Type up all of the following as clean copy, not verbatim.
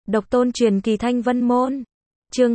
Độc tôn truyền kỳ Thanh Vân Môn. Chương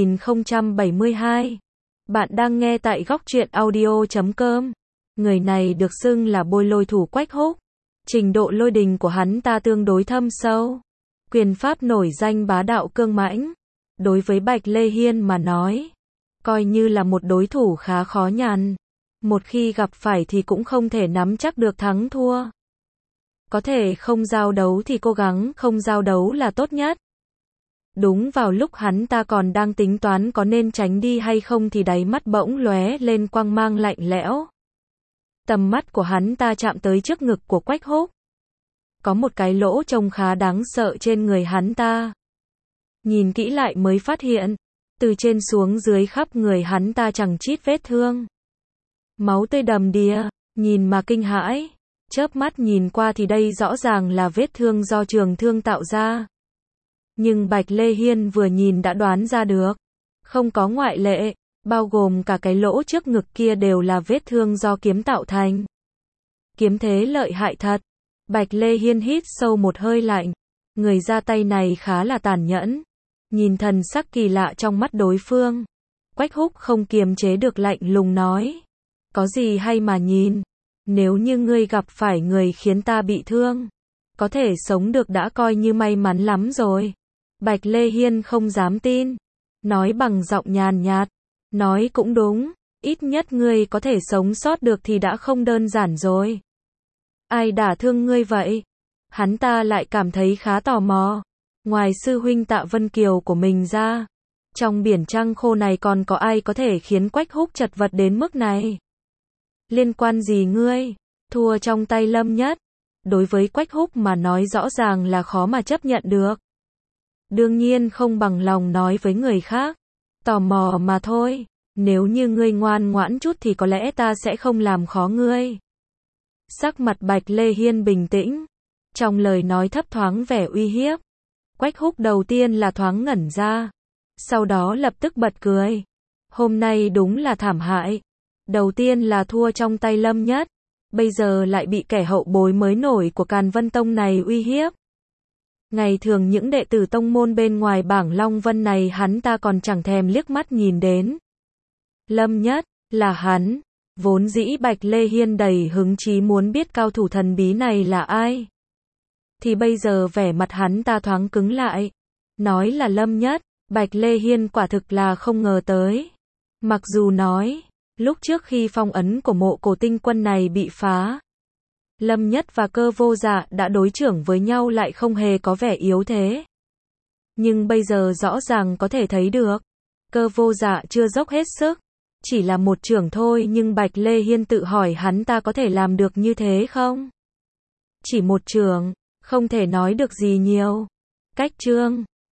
2072. Bạn đang nghe tại góc truyện audio.com. Người này được xưng là bôi lôi thủ Quách Húc. Trình độ lôi đình của hắn ta tương đối thâm sâu. Quyền pháp nổi danh bá đạo cương mãnh. Đối với Bạch Lê Hiên mà nói, coi như là một đối thủ khá khó nhằn. Một khi gặp phải thì cũng không thể nắm chắc được thắng thua. Có thể không giao đấu thì cố gắng không giao đấu là tốt nhất. Đúng vào lúc hắn ta còn đang tính toán có nên tránh đi hay không thì đáy mắt bỗng lóe lên quang mang lạnh lẽo. Tầm mắt của hắn ta chạm tới trước ngực của Quách Húc. Có một cái lỗ trông khá đáng sợ trên người hắn ta. Nhìn kỹ lại mới phát hiện, từ trên xuống dưới khắp người hắn ta chẳng chít vết thương. Máu tươi đầm đìa, nhìn mà kinh hãi. Chớp mắt nhìn qua thì đây rõ ràng là vết thương do trường thương tạo ra. Nhưng Bạch Lê Hiên vừa nhìn đã đoán ra được. Không có ngoại lệ, bao gồm cả cái lỗ trước ngực kia đều là vết thương do kiếm tạo thành. Kiếm thế lợi hại thật. Bạch Lê Hiên hít sâu một hơi lạnh. Người ra tay này khá là tàn nhẫn. Nhìn thần sắc kỳ lạ trong mắt đối phương, Quách Húc không kiềm chế được lạnh lùng nói. Có gì hay mà nhìn. Nếu như ngươi gặp phải người khiến ta bị thương, có thể sống được đã coi như may mắn lắm rồi. Bạch Lê Hiên không dám tin. Nói bằng giọng nhàn nhạt. Nói cũng đúng. Ít nhất ngươi có thể sống sót được thì đã không đơn giản rồi. Ai đả thương ngươi vậy? Hắn ta lại cảm thấy khá tò mò. Ngoài sư huynh Tạ Vân Kiều của mình ra, trong biển trăng khô này còn có ai có thể khiến Quách Húc chật vật đến mức này? Liên quan gì ngươi? Thua trong tay Lâm Nhất. Đối với Quách Húc mà nói rõ ràng là khó mà chấp nhận được. Đương nhiên không bằng lòng nói với người khác. Tò mò mà thôi. Nếu như ngươi ngoan ngoãn chút thì có lẽ ta sẽ không làm khó ngươi. Sắc mặt Bạch Lê Hiên bình tĩnh. Trong lời nói thấp thoáng vẻ uy hiếp. Quách Húc đầu tiên là thoáng ngẩn ra. Sau đó lập tức bật cười. Hôm nay đúng là thảm hại. Đầu tiên là thua trong tay Lâm Nhất. Bây giờ lại bị kẻ hậu bối mới nổi của Càn Vân Tông này uy hiếp. Ngày thường những đệ tử tông môn bên ngoài bảng Long Vân này hắn ta còn chẳng thèm liếc mắt nhìn đến. Lâm Nhất, là hắn. Vốn dĩ Bạch Lê Hiên đầy hứng chí muốn biết cao thủ thần bí này là ai. Thì bây giờ vẻ mặt hắn ta thoáng cứng lại. Nói là Lâm Nhất, Bạch Lê Hiên quả thực là không ngờ tới. Mặc dù nói, lúc trước khi phong ấn của Mộ Cổ Tinh Quân này bị phá, Lâm Nhất và Cơ Vô Dạ đã đối chưởng với nhau lại không hề có vẻ yếu thế. Nhưng bây giờ rõ ràng có thể thấy được, Cơ Vô Dạ chưa dốc hết sức. Chỉ là một chưởng thôi nhưng Bạch Lê Hiên tự hỏi hắn ta có thể làm được như thế không? Chỉ một chưởng, không thể nói được gì nhiều. Cách chương